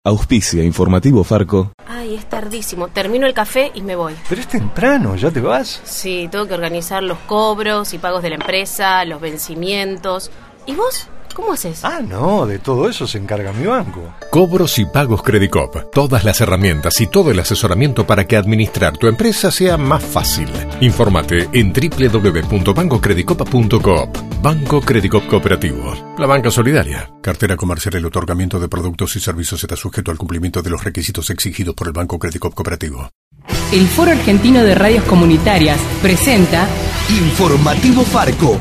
Auspicia Informativo Farco. Ay, es tardísimo. Termino el café y me voy. Pero es temprano, ¿ya te vas? Sí, tengo que organizar los cobros y pagos de la empresa, los vencimientos. ¿Y vos? ¿Cómo haces? No, de todo eso se encarga mi banco. Cobros y pagos Credicop. Todas las herramientas y todo el asesoramiento para que administrar tu empresa sea más fácil. Infórmate en www.bancocredicop.coop. Banco Credicop Cooperativo. La banca solidaria. Cartera comercial. El otorgamiento de productos y servicios está sujeto al cumplimiento de los requisitos exigidos por el Banco Credicop Cooperativo. El Foro Argentino de Radios Comunitarias presenta Informativo Farco.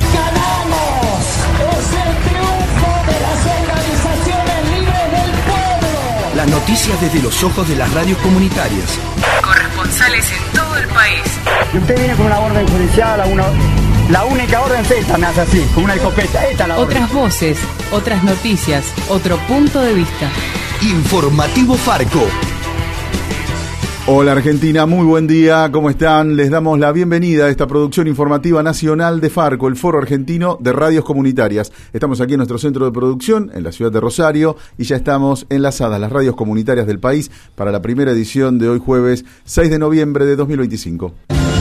Las noticias desde los ojos de las radios comunitarias. Corresponsales en todo el país. Y usted viene con una orden judicial, la única orden esta me hace así, con una escopeta. Esta la orden. Otras voces, otras noticias, otro punto de vista. Informativo Farco. Hola Argentina, muy buen día, ¿cómo están? Les damos la bienvenida a esta producción informativa nacional de Farco, el Foro Argentino de Radios Comunitarias. Estamos aquí en nuestro centro de producción, en la ciudad de Rosario, y ya estamos enlazadas las radios comunitarias del país para la primera edición de hoy jueves 6 de noviembre de 2025.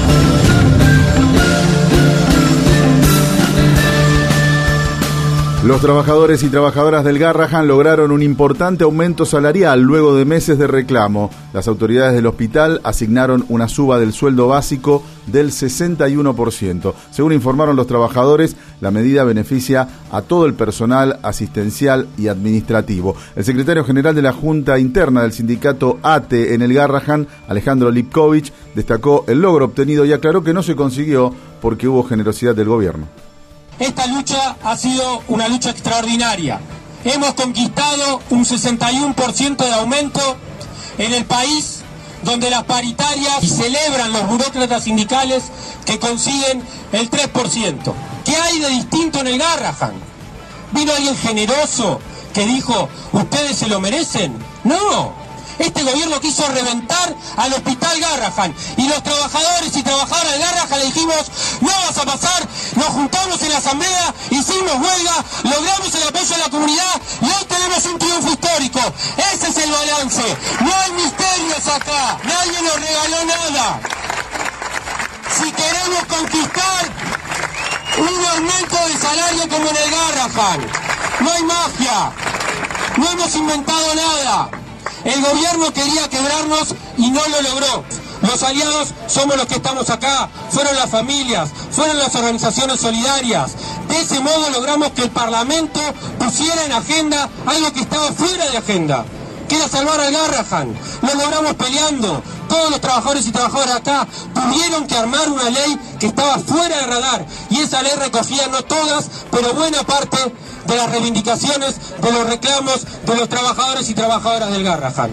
Los trabajadores y trabajadoras del Garrahan lograron un importante aumento salarial luego de meses de reclamo. Las autoridades del hospital asignaron una suba del sueldo básico del 61%. Según informaron los trabajadores, la medida beneficia a todo el personal asistencial y administrativo. El secretario general de la Junta Interna del sindicato ATE en el Garrahan, Alejandro Lipkovich, destacó el logro obtenido y aclaró que no se consiguió porque hubo generosidad del gobierno. Esta lucha ha sido una lucha extraordinaria. Hemos conquistado un 61% de aumento en el país, donde las paritarias y celebran los burócratas sindicales que consiguen el 3%. ¿Qué hay de distinto en el Garrahan? ¿Vino alguien generoso que dijo, ustedes se lo merecen? No. Este gobierno quiso reventar al hospital Garrahan y los trabajadores y trabajadoras del Garrahan le dijimos, no vas a pasar, nos juntamos en la asamblea, hicimos huelga, logramos el apoyo de la comunidad y hoy tenemos un triunfo histórico. Ese es el balance, no hay misterios acá, nadie nos regaló nada. Si queremos conquistar un aumento de salario como en el Garrahan, no hay magia, no hemos inventado nada. El gobierno quería quebrarnos y no lo logró. Los aliados somos los que estamos acá, fueron las familias, fueron las organizaciones solidarias. De ese modo logramos que el Parlamento pusiera en agenda algo que estaba fuera de agenda, que era salvar al Garrahan. Lo logramos peleando. Todos los trabajadores y trabajadoras acá tuvieron que armar una ley que estaba fuera de radar. Y esa ley recogía no todas, pero buena parte de las reivindicaciones, de los reclamos de los trabajadores y trabajadoras del Garrahan.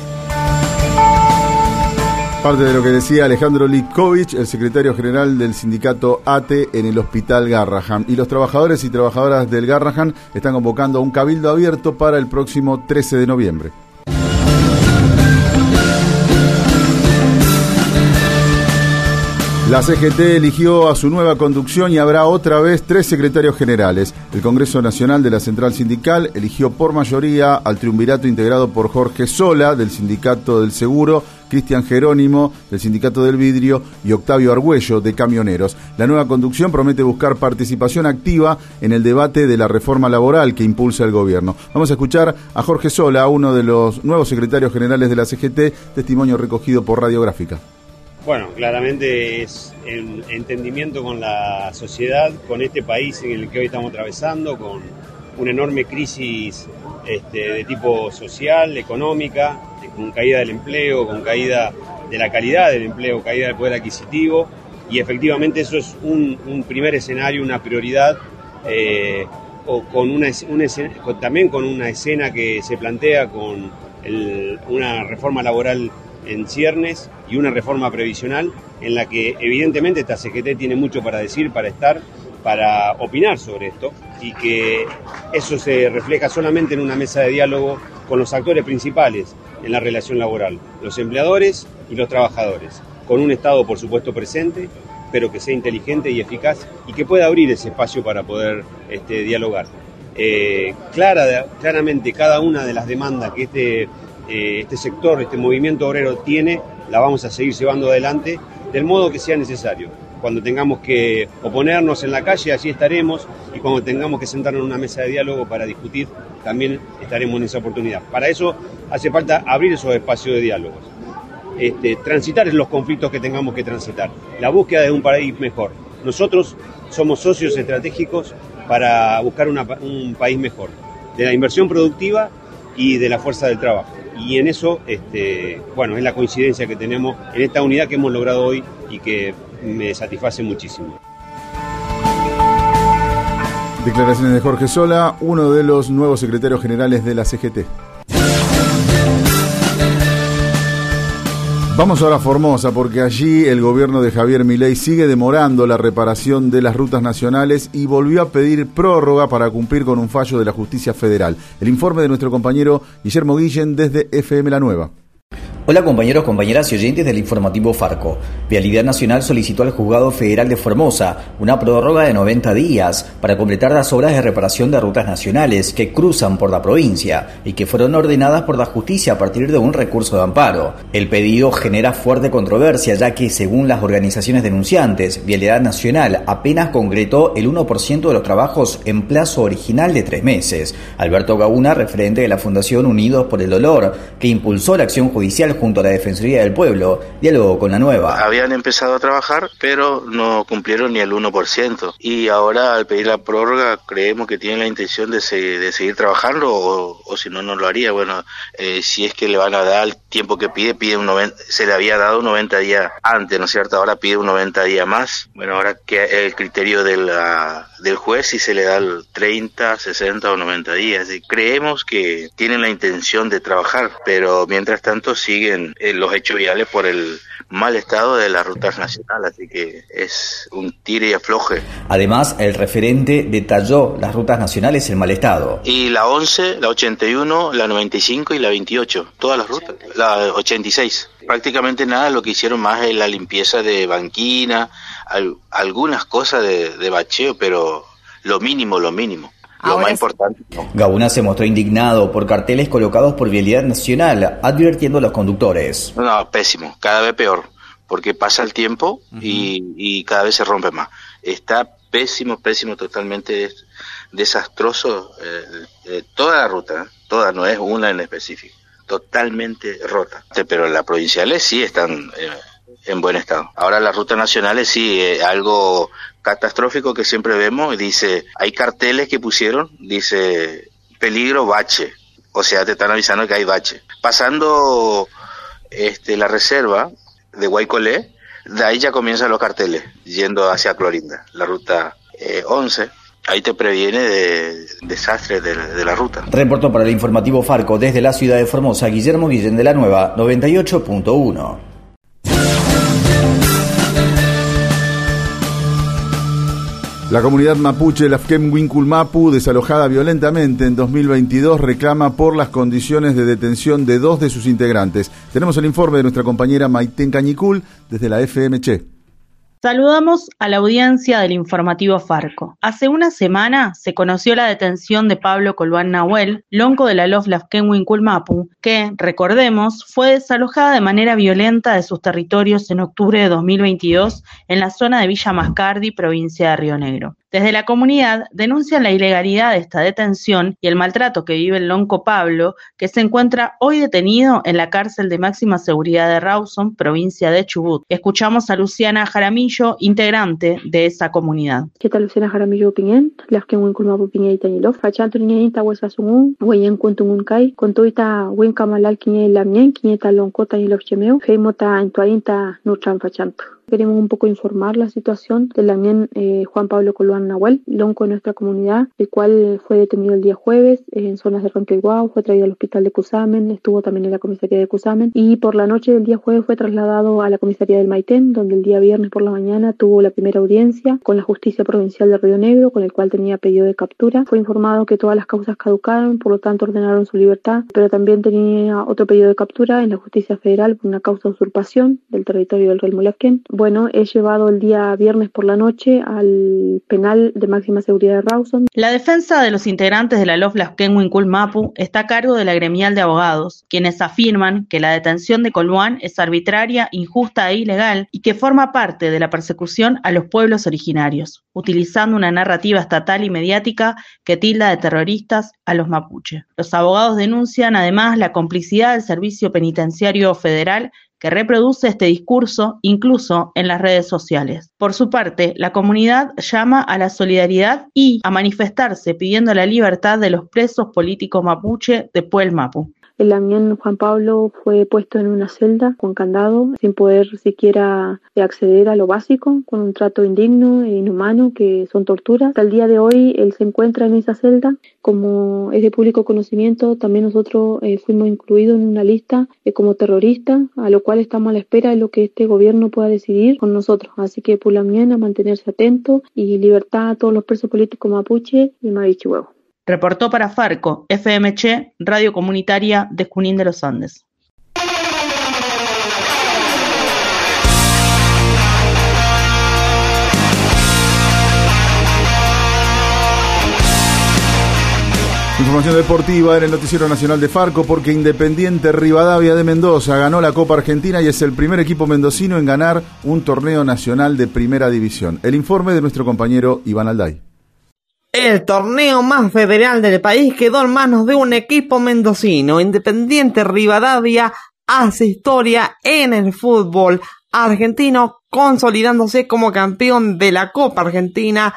Parte de lo que decía Alejandro Lipkovich, el secretario general del sindicato ATE en el hospital Garrahan. Y los trabajadores y trabajadoras del Garrahan están convocando a un cabildo abierto para el próximo 13 de noviembre. La CGT eligió a su nueva conducción y habrá otra vez 3 secretarios generales. El Congreso Nacional de la Central Sindical eligió por mayoría al triunvirato integrado por Jorge Sola, del Sindicato del Seguro, Cristian Jerónimo, del Sindicato del Vidrio, y Octavio Argüello, de Camioneros. La nueva conducción promete buscar participación activa en el debate de la reforma laboral que impulsa el gobierno. Vamos a escuchar a Jorge Sola, uno de los nuevos secretarios generales de la CGT, testimonio recogido por Radiográfica. Bueno, claramente es el entendimiento con la sociedad, con este país en el que hoy estamos atravesando, con una enorme crisis de tipo social, económica, con caída del empleo, con caída de la calidad del empleo, caída del poder adquisitivo, y efectivamente eso es un primer escenario, una prioridad, o con también con una escena que se plantea con una reforma laboral en ciernes y una reforma previsional en la que evidentemente esta CGT tiene mucho para decir, para estar, para opinar sobre esto, y que eso se refleja solamente en una mesa de diálogo con los actores principales en la relación laboral, los empleadores y los trabajadores, con un Estado por supuesto presente, pero que sea inteligente y eficaz y que pueda abrir ese espacio para poder dialogar. claramente cada una de las demandas que este sector, este movimiento obrero tiene, la vamos a seguir llevando adelante del modo que sea necesario. Cuando tengamos que oponernos en la calle, allí estaremos, y cuando tengamos que sentarnos en una mesa de diálogo para discutir, también estaremos en esa oportunidad. Para eso hace falta abrir esos espacios de diálogos, transitar los conflictos que tengamos que transitar, la búsqueda de un país mejor. Nosotros somos socios estratégicos para buscar un país mejor, de la inversión productiva y de la fuerza del trabajo. Y en eso, es la coincidencia que tenemos en esta unidad que hemos logrado hoy y que me satisface muchísimo. Declaraciones de Jorge Sola, uno de los nuevos secretarios generales de la CGT. Vamos ahora a Formosa, porque allí el gobierno de Javier Milei sigue demorando la reparación de las rutas nacionales y volvió a pedir prórroga para cumplir con un fallo de la justicia federal. El informe de nuestro compañero Guillermo Guillén desde FM La Nueva. Hola compañeros, compañeras y oyentes del informativo Farco. Vialidad Nacional solicitó al Juzgado Federal de Formosa una prórroga de 90 días para completar las obras de reparación de rutas nacionales que cruzan por la provincia y que fueron ordenadas por la justicia a partir de un recurso de amparo. El pedido genera fuerte controversia, ya que según las organizaciones denunciantes, Vialidad Nacional apenas concretó el 1% de los trabajos en plazo original de 3 meses. Alberto Gauna, referente de la Fundación Unidos por el Dolor, que impulsó la acción judicial junto a la Defensoría del Pueblo, dialogó con La Nueva. Habían empezado a trabajar, pero no cumplieron ni el 1%. Y ahora, al pedir la prórroga, creemos que tienen la intención de seguir trabajando, o si no, no lo haría. Bueno, si es que le van a dar el tiempo que pide se le había dado 90 días antes, ¿no es cierto? Ahora pide un 90 días más. Bueno, ahora que el criterio del juez, si se le da el 30, 60 o 90 días. Y creemos que tienen la intención de trabajar, pero mientras tanto siguen los hechos viales por el mal estado de las rutas nacionales, así que es un tire y afloje. Además, el referente detalló las rutas nacionales en mal estado. Y la 11, la 81, la 95 y la 28, todas las rutas, la 86. Prácticamente nada, lo que hicieron más es la limpieza de algunas cosas de bacheo, pero lo mínimo. Lo más importante, no. Gauna se mostró indignado por carteles colocados por Vialidad Nacional, advirtiendo a los conductores. No, pésimo, cada vez peor, porque pasa el tiempo y cada vez se rompe más. Está pésimo, totalmente desastroso toda la ruta, toda, no es una en específico, totalmente rota. Pero las provinciales sí están en buen estado. Ahora las rutas nacionales sí, algo catastrófico que siempre vemos, dice, hay carteles que pusieron, dice, peligro bache, o sea, te están avisando que hay bache. Pasando la reserva de Guaycolé, de ahí ya comienzan los carteles, yendo hacia Clorinda, la ruta 11, ahí te previene de desastres de la ruta. Reportó para el informativo Farco desde la ciudad de Formosa, Guillermo Guillén de La Nueva, 98.1. La comunidad mapuche Lafken-Wincul-Mapu, desalojada violentamente en 2022, reclama por las condiciones de detención de 2 de sus integrantes. Tenemos el informe de nuestra compañera Maiten Cañicul desde la FM Che. Saludamos a la audiencia del informativo Farco. Hace una semana se conoció la detención de Pablo Colván Nahuel, lonco de la LOF Lafken-Wincul-Mapu, que, recordemos, fue desalojada de manera violenta de sus territorios en octubre de 2022 en la zona de Villa Mascardi, provincia de Río Negro. Desde la comunidad denuncian la ilegalidad de esta detención y el maltrato que vive el lonco Pablo, que se encuentra hoy detenido en la cárcel de máxima seguridad de Rawson, provincia de Chubut. Escuchamos a Luciana Jaramillo, integrante de esa comunidad. ¿Qué tal, Luciana Jaramillo Piñén? Lafken-Wincul-Mapu Piñén Tañilof, Fachanto Niñén Tahuesasungun, Hueyen Kuntungun Kai, Contoita Wen Kamalal Quiñé Lamien, Quiñeta Lonco Tañilof Chemeo, Feimota Entuainta Nuchan Fachanto. Queremos un poco informar la situación del también Juan Pablo Colván Nahuel, lonco de nuestra comunidad, el cual fue detenido el día jueves en zonas de Ronquilhuao, fue traído al hospital de Cusamen, estuvo también en la comisaría de Cusamen y por la noche del día jueves fue trasladado a la comisaría del Maitén, donde el día viernes por la mañana tuvo la primera audiencia con la Justicia Provincial de Río Negro, con el cual tenía pedido de captura. Fue informado que todas las causas caducaron, por lo tanto ordenaron su libertad, pero también tenía otro pedido de captura en la Justicia Federal por una causa de usurpación del territorio del Real Mulafken. Bueno, es llevado el día viernes por la noche al penal de máxima seguridad de Rawson. La defensa de los integrantes de la LOF Laskenwin Mapu está a cargo de la gremial de abogados, quienes afirman que la detención de Colhuán es arbitraria, injusta e ilegal y que forma parte de la persecución a los pueblos originarios, utilizando una narrativa estatal y mediática que tilda de terroristas a los mapuche. Los abogados denuncian además la complicidad del Servicio Penitenciario Federal que reproduce este discurso incluso en las redes sociales. Por su parte, la comunidad llama a la solidaridad y a manifestarse pidiendo la libertad de los presos políticos mapuche de Puel Mapu. El amién Juan Pablo fue puesto en una celda con candado, sin poder siquiera acceder a lo básico, con un trato indigno e inhumano que son torturas. Hasta el día de hoy él se encuentra en esa celda. Como es de público conocimiento, también nosotros fuimos incluidos en una lista como terroristas, a lo cual estamos a la espera de lo que este gobierno pueda decidir con nosotros. Así que Pulamien a mantenerse atento y libertad a todos los presos políticos mapuche y Marichihuevo. Reportó para Farco, FMC, Radio Comunitaria de Junín de los Andes. Información deportiva en el Noticiero Nacional de Farco, porque Independiente Rivadavia de Mendoza ganó la Copa Argentina y es el primer equipo mendocino en ganar un torneo nacional de primera división. El informe de nuestro compañero Iván Alday. El torneo más federal del país quedó en manos de un equipo mendocino. Independiente Rivadavia hace historia en el fútbol argentino, consolidándose como campeón de la Copa Argentina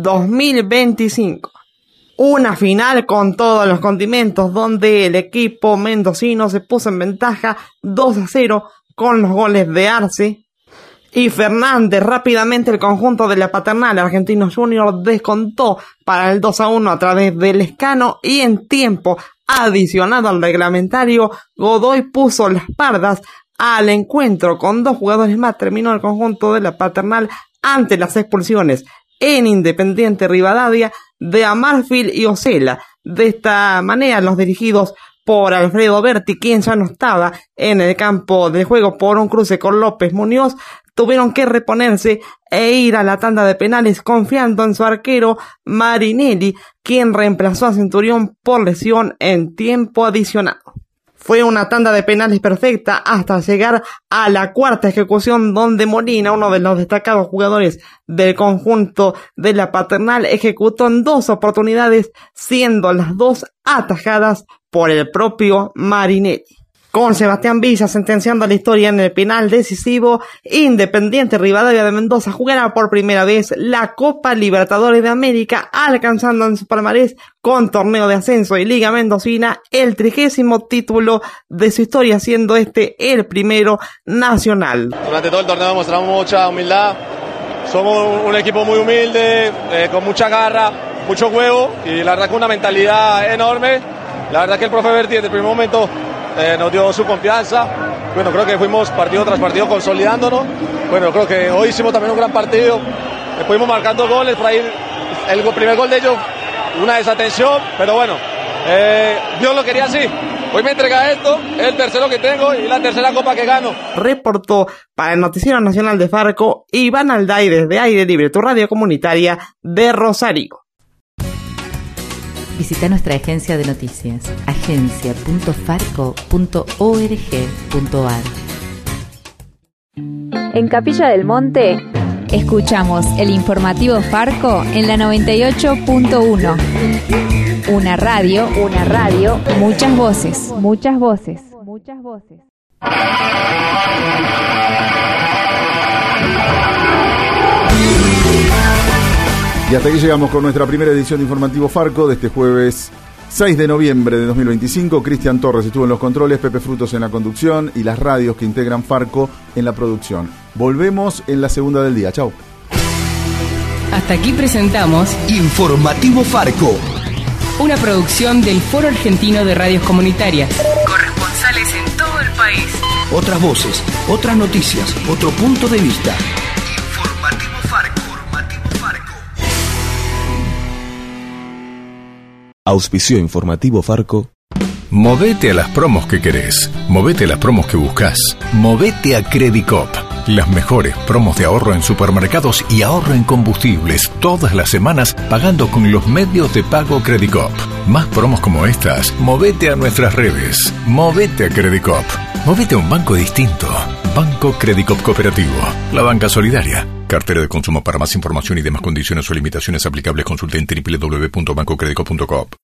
2025. Una final con todos los condimentos, donde el equipo mendocino se puso en ventaja 2-0 con los goles de Arce y Fernández. Rápidamente el conjunto de la Paternal Argentinos Junior descontó para el 2-1 a través del Lescano, y en tiempo adicionado al reglamentario Godoy puso las pardas al encuentro. Con 2 jugadores más terminó el conjunto de la Paternal ante las expulsiones en Independiente Rivadavia de Amarfil y Osela. De esta manera los dirigidos por Alfredo Berti, quien ya no estaba en el campo de juego por un cruce con López Muñoz, tuvieron que reponerse e ir a la tanda de penales confiando en su arquero Marinelli, quien reemplazó a Centurión por lesión en tiempo adicionado. Fue una tanda de penales perfecta hasta llegar a la cuarta ejecución, donde Molina, uno de los destacados jugadores del conjunto de la Paternal, ejecutó en 2 oportunidades, siendo las 2 atajadas por el propio Marinelli. Con Sebastián Villa sentenciando la historia en el penal decisivo, Independiente Rivadavia de Mendoza jugará por primera vez la Copa Libertadores de América, alcanzando en su palmarés con torneo de ascenso y Liga Mendocina el 30º título de su historia, siendo este el primero nacional. Durante todo el torneo mostramos mucha humildad, somos un equipo muy humilde, con mucha garra, mucho huevo y la verdad con una mentalidad enorme. La verdad que el profe Berti desde el primer momento nos dio su confianza. Bueno, creo que fuimos partido tras partido consolidándonos. Bueno, creo que hoy hicimos también un gran partido. Fuimos marcando goles, por ahí el primer gol de ellos, una desatención, pero bueno, Dios lo quería así. Hoy me entrega esto, es el tercero que tengo y la tercera copa que gano. Reportó para el Noticiero Nacional de Farco Iván Alday desde Aire Libre, tu radio comunitaria de Rosario. Visita nuestra agencia de noticias, agencia.farco.org.ar. En Capilla del Monte, escuchamos el informativo Farco en la 98.1. Una radio, muchas voces. Y hasta aquí llegamos con nuestra primera edición de Informativo Farco de este jueves 6 de noviembre de 2025. Cristian Torres estuvo en los controles, Pepe Frutos en la conducción y las radios que integran Farco en la producción. Volvemos en la segunda del día. Chau. Hasta aquí presentamos Informativo Farco, una producción del Foro Argentino de Radios Comunitarias. Corresponsales en todo el país. Otras voces, otras noticias, otro punto de vista. Informativo Farco. Auspició Informativo Farco. Movete a las promos que querés. Movete a las promos que buscas. Movete a Credicop. Las mejores promos de ahorro en supermercados y ahorro en combustibles todas las semanas pagando con los medios de pago Credicop. Más promos como estas, movete a nuestras redes. Movete a Credicop. Movete a un banco distinto. Banco Credicop Cooperativo. La banca solidaria. Cartera de consumo. Para más información y demás condiciones o limitaciones aplicables consulte en www.bancocredicop.com.